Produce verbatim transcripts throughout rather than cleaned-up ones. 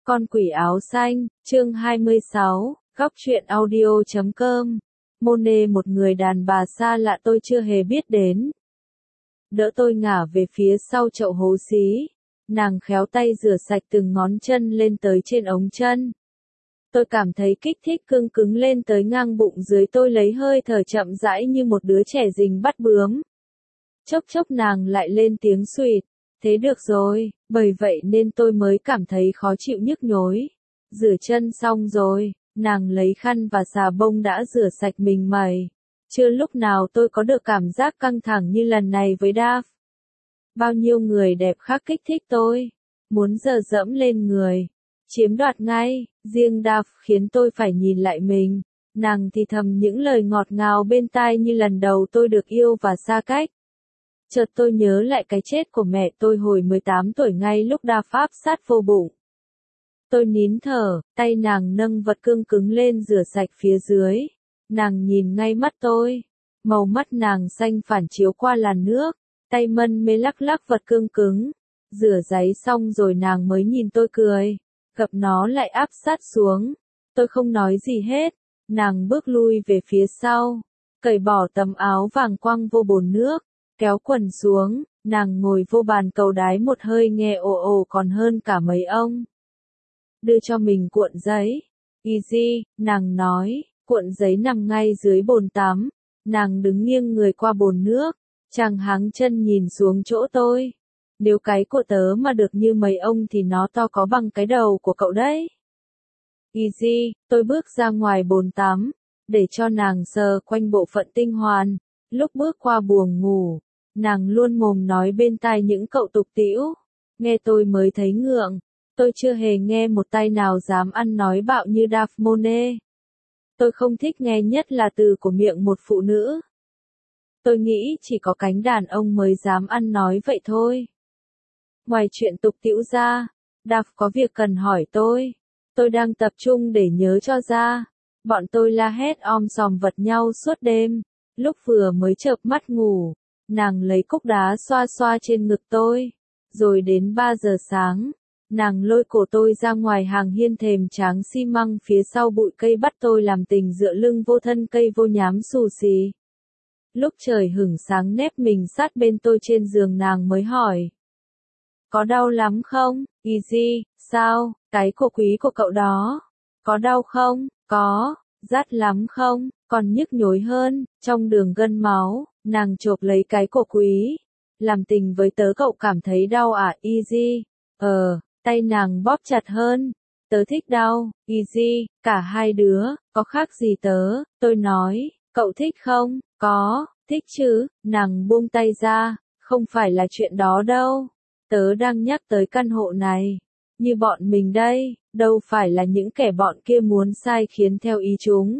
Con quỷ áo xanh, chương hai mươi sáu, góc truyện audio chấm com. Monet, một người đàn bà xa lạ tôi chưa hề biết đến. Đỡ tôi ngả về phía sau chậu hố xí. Nàng khéo tay rửa sạch từng ngón chân lên tới trên ống chân. Tôi cảm thấy kích thích cương cứng lên tới ngang bụng dưới, tôi lấy hơi thở chậm rãi như một đứa trẻ rình bắt bướm. Chốc chốc nàng lại lên tiếng xuỵt. Thế được rồi, bởi vậy nên tôi mới cảm thấy khó chịu nhức nhối. Rửa chân xong rồi, nàng lấy khăn và xà bông đã rửa sạch mình mẩy. Chưa lúc nào tôi có được cảm giác căng thẳng như lần này với Dav. Bao nhiêu người đẹp khác kích thích tôi, muốn dờ dẫm lên người, chiếm đoạt ngay, riêng Dav khiến tôi phải nhìn lại mình. Nàng thì thầm những lời ngọt ngào bên tai như lần đầu tôi được yêu và xa cách. Chợt tôi nhớ lại cái chết của mẹ tôi hồi mười tám tuổi ngay lúc Dav áp sát vô bụng. Tôi nín thở, tay nàng nâng vật cương cứng lên rửa sạch phía dưới. Nàng nhìn ngay mắt tôi. Màu mắt nàng xanh phản chiếu qua làn nước. Tay mân mê lắc lắc vật cương cứng. Rửa giấy xong rồi nàng mới nhìn tôi cười. Gập nó lại áp sát xuống. Tôi không nói gì hết. Nàng bước lui về phía sau. Cởi bỏ tấm áo vàng quăng vô bồn nước. Kéo quần xuống, nàng ngồi vô bàn cầu đái một hơi nghe ồ ồ còn hơn cả mấy ông. Đưa cho mình cuộn giấy. Easy, nàng nói, cuộn giấy nằm ngay dưới bồn tắm. Nàng đứng nghiêng người qua bồn nước, chàng háng chân nhìn xuống chỗ tôi. Nếu cái của tớ mà được như mấy ông thì nó to có bằng cái đầu của cậu đấy. Easy, tôi bước ra ngoài bồn tắm, để cho nàng sờ quanh bộ phận tinh hoàn. Lúc bước qua buồng ngủ, nàng luôn mồm nói bên tai những cậu tục tĩu. Nghe tôi mới thấy ngượng. Tôi chưa hề nghe một tay nào dám ăn nói bạo như Dav Monet. Tôi không thích nghe nhất là từ của miệng một phụ nữ. Tôi nghĩ chỉ có cánh đàn ông mới dám ăn nói vậy thôi. Ngoài chuyện tục tĩu ra, Dav có việc cần hỏi tôi. Tôi đang tập trung để nhớ cho ra. Bọn tôi la hét om sòm vật nhau suốt đêm. Lúc vừa mới chợp mắt ngủ, nàng lấy cúc đá xoa xoa trên ngực tôi. Rồi đến ba giờ sáng, nàng lôi cổ tôi ra ngoài hàng hiên thềm tráng xi măng phía sau bụi cây bắt tôi làm tình dựa lưng vô thân cây vô nhám xù xì. Lúc trời hửng sáng nép mình sát bên tôi trên giường nàng mới hỏi. Có đau lắm không, Easy, sao, cái cổ quý của cậu đó, có đau không, có, rát lắm không? Còn nhức nhối hơn, trong đường gân máu, nàng chộp lấy cái cổ quý. Làm tình với tớ cậu cảm thấy đau à, Easy? Ờ, tay nàng bóp chặt hơn. Tớ thích đau, Easy, cả hai đứa, có khác gì tớ, tôi nói, cậu thích không? Có, thích chứ, nàng buông tay ra, không phải là chuyện đó đâu. Tớ đang nhắc tới căn hộ này, như bọn mình đây, đâu phải là những kẻ bọn kia muốn sai khiến theo ý chúng.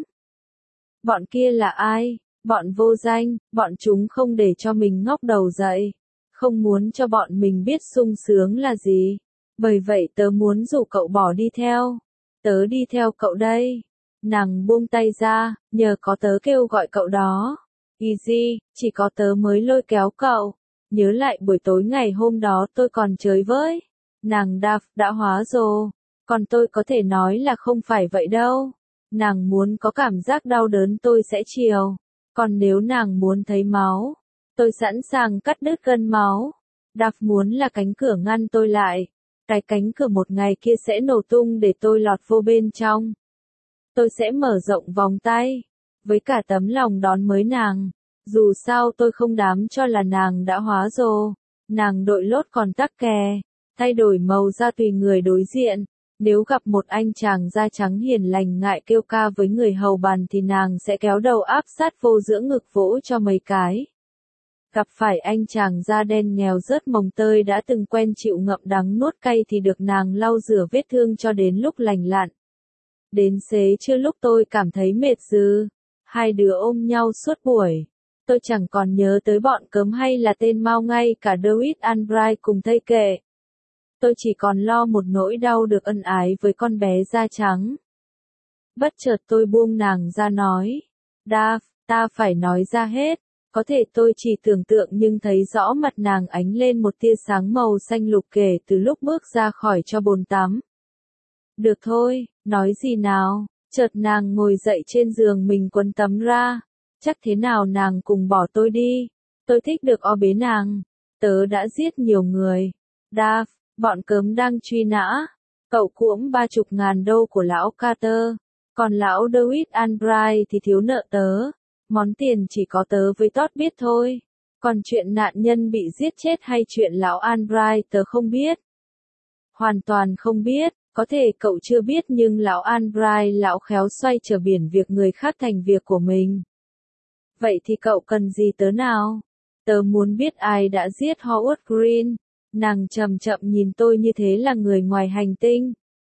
Bọn kia là ai? Bọn vô danh, bọn chúng không để cho mình ngóc đầu dậy. Không muốn cho bọn mình biết sung sướng là gì. Bởi vậy tớ muốn rủ cậu bỏ đi theo. Tớ đi theo cậu đây. Nàng buông tay ra, nhờ có tớ kêu gọi cậu đó. Easy, chỉ có tớ mới lôi kéo cậu. Nhớ lại buổi tối ngày hôm đó tôi còn chơi với. Nàng Dav đã hóa rồ. Còn tôi có thể nói là không phải vậy đâu. Nàng muốn có cảm giác đau đớn tôi sẽ chiều. Còn nếu nàng muốn thấy máu, tôi sẵn sàng cắt đứt gân máu. Dav muốn là cánh cửa ngăn tôi lại. Cái cánh cửa một ngày kia sẽ nổ tung để tôi lọt vô bên trong. Tôi sẽ mở rộng vòng tay, với cả tấm lòng đón mới nàng. Dù sao tôi không dám cho là nàng đã hóa rồ. Nàng đội lốt còn tắc kè, thay đổi màu da tùy người đối diện. Nếu gặp một anh chàng da trắng hiền lành ngại kêu ca với người hầu bàn thì nàng sẽ kéo đầu áp sát vô giữa ngực vỗ cho mấy cái. Gặp phải anh chàng da đen nghèo rớt mồng tơi đã từng quen chịu ngậm đắng nuốt cay thì được nàng lau rửa vết thương cho đến lúc lành lặn. Đến xế trưa lúc tôi cảm thấy mệt dư, hai đứa ôm nhau suốt buổi. Tôi chẳng còn nhớ tới bọn cớm hay là tên Mao ngay cả David Albright cùng thây kệ. Tôi chỉ còn lo một nỗi đau được ân ái với con bé da trắng. Bất chợt tôi buông nàng ra nói. Dav, ta phải nói ra hết. Có thể tôi chỉ tưởng tượng nhưng thấy rõ mặt nàng ánh lên một tia sáng màu xanh lục kể từ lúc bước ra khỏi cho bồn tắm. Được thôi, nói gì nào, chợt nàng ngồi dậy trên giường mình quấn tấm ra, chắc thế nào nàng cùng bỏ tôi đi, tôi thích được o bế nàng, tớ đã giết nhiều người, Dav, bọn cớm đang truy nã, cậu cuỗm ba chục ngàn đô của lão Carter, còn lão David Albright thì thiếu nợ tớ, món tiền chỉ có tớ với Todd biết thôi, còn chuyện nạn nhân bị giết chết hay chuyện lão Albright tớ không biết. Hoàn toàn không biết, có thể cậu chưa biết nhưng lão Albright lão khéo xoay trở biển việc người khác thành việc của mình. Vậy thì cậu cần gì tớ nào? Tớ muốn biết ai đã giết Howard Green. Nàng chậm chậm nhìn tôi như thế là người ngoài hành tinh.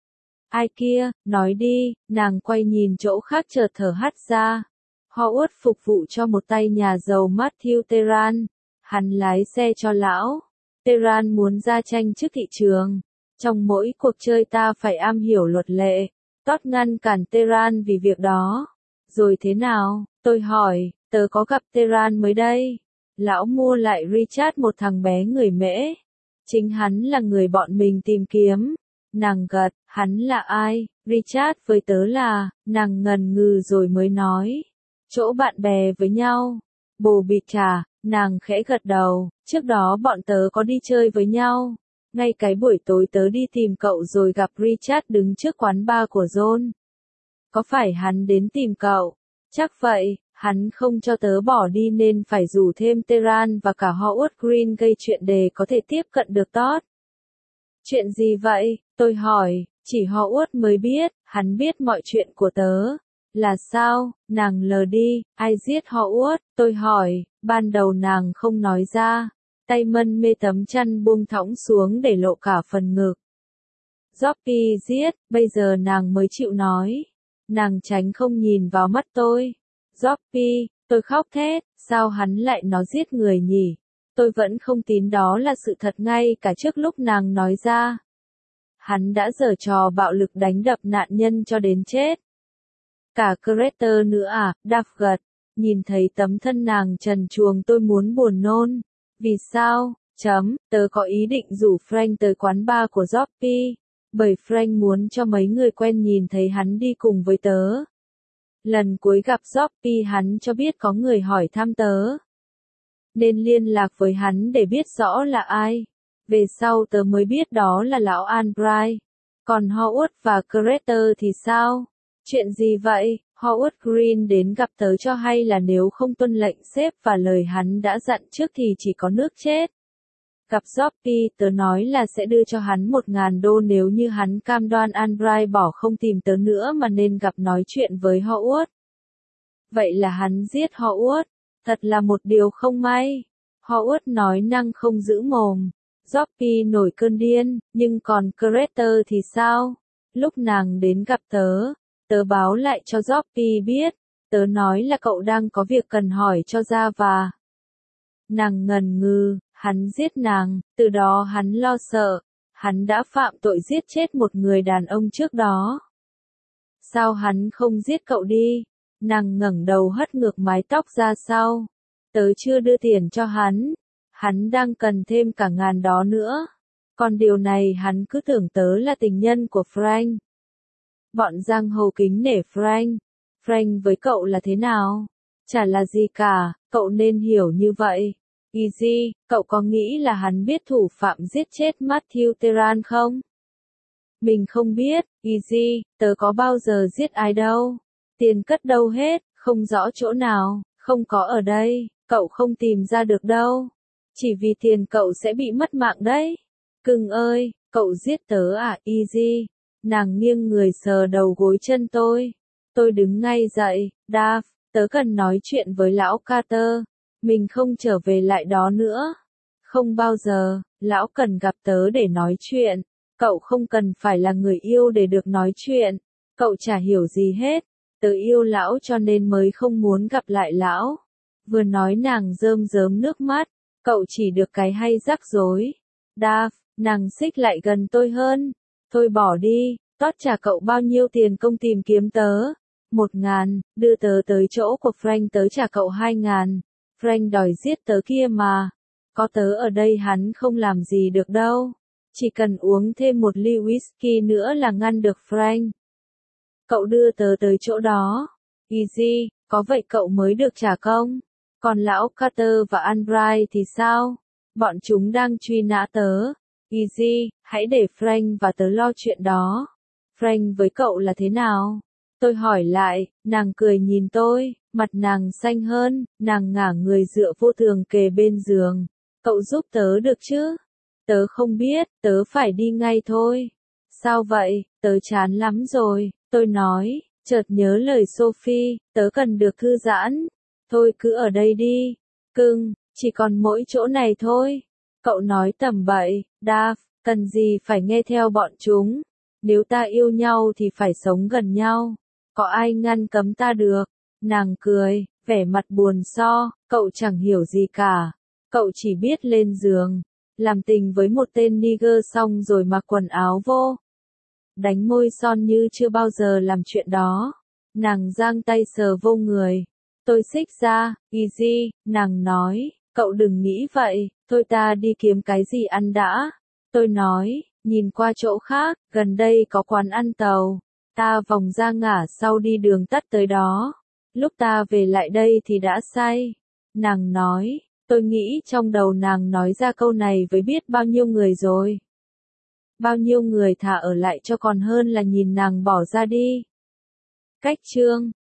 Ai kia, nói đi, nàng quay nhìn chỗ khác chợt thở hắt ra. Howard phục vụ cho một tay nhà giàu Matthew Teran. Hắn lái xe cho lão. Teran muốn ra tranh trước thị trường. Trong mỗi cuộc chơi ta phải am hiểu luật lệ. Todd ngăn cản Teran vì việc đó. Rồi thế nào, tôi hỏi, tớ có gặp Teran mới đây. Lão mua lại Richard một thằng bé người Mễ. Chính hắn là người bọn mình tìm kiếm. Nàng gật, hắn là ai? Richard với tớ là, nàng ngần ngừ rồi mới nói. Chỗ bạn bè với nhau. Bồ bịt trà, nàng khẽ gật đầu, trước đó bọn tớ có đi chơi với nhau. Ngay cái buổi tối tớ đi tìm cậu rồi gặp Richard đứng trước quán bar của John. Có phải hắn đến tìm cậu? Chắc vậy, hắn không cho tớ bỏ đi nên phải rủ thêm Teran và cả Howard Green gây chuyện để có thể tiếp cận được Todd. Chuyện gì vậy? Tôi hỏi, chỉ Howard mới biết, hắn biết mọi chuyện của tớ. Là sao? Nàng lờ đi, ai giết Howard? Tôi hỏi, ban đầu nàng không nói ra. Tay mân mê tấm chăn buông thõng xuống để lộ cả phần ngực. Joppy giết, bây giờ nàng mới chịu nói. Nàng tránh không nhìn vào mắt tôi. Joppy, tôi khóc thét, sao hắn lại nói giết người nhỉ? Tôi vẫn không tin đó là sự thật ngay cả trước lúc nàng nói ra. Hắn đã giở trò bạo lực đánh đập nạn nhân cho đến chết. Cả Carter nữa à, Dav gật, nhìn thấy tấm thân nàng trần truồng tôi muốn buồn nôn. Vì sao? Chấm, tớ có ý định rủ Frank tới quán bar của Joppy, bởi Frank muốn cho mấy người quen nhìn thấy hắn đi cùng với tớ. Lần cuối gặp Joppy hắn cho biết có người hỏi thăm tớ. Nên liên lạc với hắn để biết rõ là ai. Về sau tớ mới biết đó là lão Albright. Còn Howard và Carter thì sao? Chuyện gì vậy? Howard Green đến gặp tớ cho hay là nếu không tuân lệnh sếp và lời hắn đã dặn trước thì chỉ có nước chết. Gặp Joppy tớ nói là sẽ đưa cho hắn một ngàn đô nếu như hắn cam đoan Albright bỏ không tìm tớ nữa mà nên gặp nói chuyện với Howard. Vậy là hắn giết Howard. Thật là một điều không may. Howard nói năng không giữ mồm. Joppy nổi cơn điên, nhưng còn Carter thì sao? Lúc nàng đến gặp tớ, tớ báo lại cho Joppy biết. Tớ nói là cậu đang có việc cần hỏi cho ra và... Nàng ngần ngừ, hắn giết nàng, từ đó hắn lo sợ. Hắn đã phạm tội giết chết một người đàn ông trước đó. Sao hắn không giết cậu đi? Nàng ngẩng đầu hất ngược mái tóc ra sau. Tớ chưa đưa tiền cho hắn. Hắn đang cần thêm cả ngàn đó nữa. Còn điều này hắn cứ tưởng tớ là tình nhân của Frank. Bọn giang hồ kính nể Frank. Frank với cậu là thế nào? Chả là gì cả, cậu nên hiểu như vậy. Easy, cậu có nghĩ là hắn biết thủ phạm giết chết Matthew Teran không? Mình không biết, Easy, tớ có bao giờ giết ai đâu. Tiền cất đâu hết, không rõ chỗ nào, không có ở đây, cậu không tìm ra được đâu. Chỉ vì tiền cậu sẽ bị mất mạng đấy. Cưng ơi, cậu giết tớ à, Easy. Nàng nghiêng người sờ đầu gối chân tôi. Tôi đứng ngay dậy, Dav, tớ cần nói chuyện với lão Carter. Mình không trở về lại đó nữa. Không bao giờ, lão cần gặp tớ để nói chuyện. Cậu không cần phải là người yêu để được nói chuyện. Cậu chả hiểu gì hết. Tớ yêu lão cho nên mới không muốn gặp lại lão. Vừa nói nàng rơm rớm nước mắt. Cậu chỉ được cái hay rắc rối. Dav, nàng xích lại gần tôi hơn. Thôi bỏ đi, Todd trả cậu bao nhiêu tiền công tìm kiếm tớ? Một ngàn, đưa tớ tới chỗ của Frank tớ trả cậu hai ngàn. Frank đòi giết tớ kia mà. Có tớ ở đây hắn không làm gì được đâu. Chỉ cần uống thêm một ly whisky nữa là ngăn được Frank. Cậu đưa tớ tới chỗ đó. Easy, có vậy cậu mới được trả công. Còn lão Carter và Albright thì sao? Bọn chúng đang truy nã tớ. Easy, hãy để Frank và tớ lo chuyện đó. Frank với cậu là thế nào? Tôi hỏi lại, nàng cười nhìn tôi, mặt nàng xanh hơn, nàng ngả người dựa vô tường kề bên giường. Cậu giúp tớ được chứ? Tớ không biết, tớ phải đi ngay thôi. Sao vậy, tớ chán lắm rồi, tôi nói, chợt nhớ lời Sophie, tớ cần được thư giãn. Thôi cứ ở đây đi. Cưng, chỉ còn mỗi chỗ này thôi. Cậu nói tầm bậy, Dav, cần gì phải nghe theo bọn chúng. Nếu ta yêu nhau thì phải sống gần nhau. Có ai ngăn cấm ta được? Nàng cười, vẻ mặt buồn so, cậu chẳng hiểu gì cả. Cậu chỉ biết lên giường, làm tình với một tên nigger xong rồi mặc quần áo vô. Đánh môi son như chưa bao giờ làm chuyện đó. Nàng giang tay sờ vô người. Tôi xích ra, Easy, nàng nói, cậu đừng nghĩ vậy, thôi ta đi kiếm cái gì ăn đã. Tôi nói, nhìn qua chỗ khác, gần đây có quán ăn tàu. Ta vòng ra ngả sau đi đường tắt tới đó. Lúc ta về lại đây thì đã say. Nàng nói, tôi nghĩ trong đầu nàng nói ra câu này với biết bao nhiêu người rồi. Bao nhiêu người thà ở lại cho còn hơn là nhìn nàng bỏ ra đi. Cách chương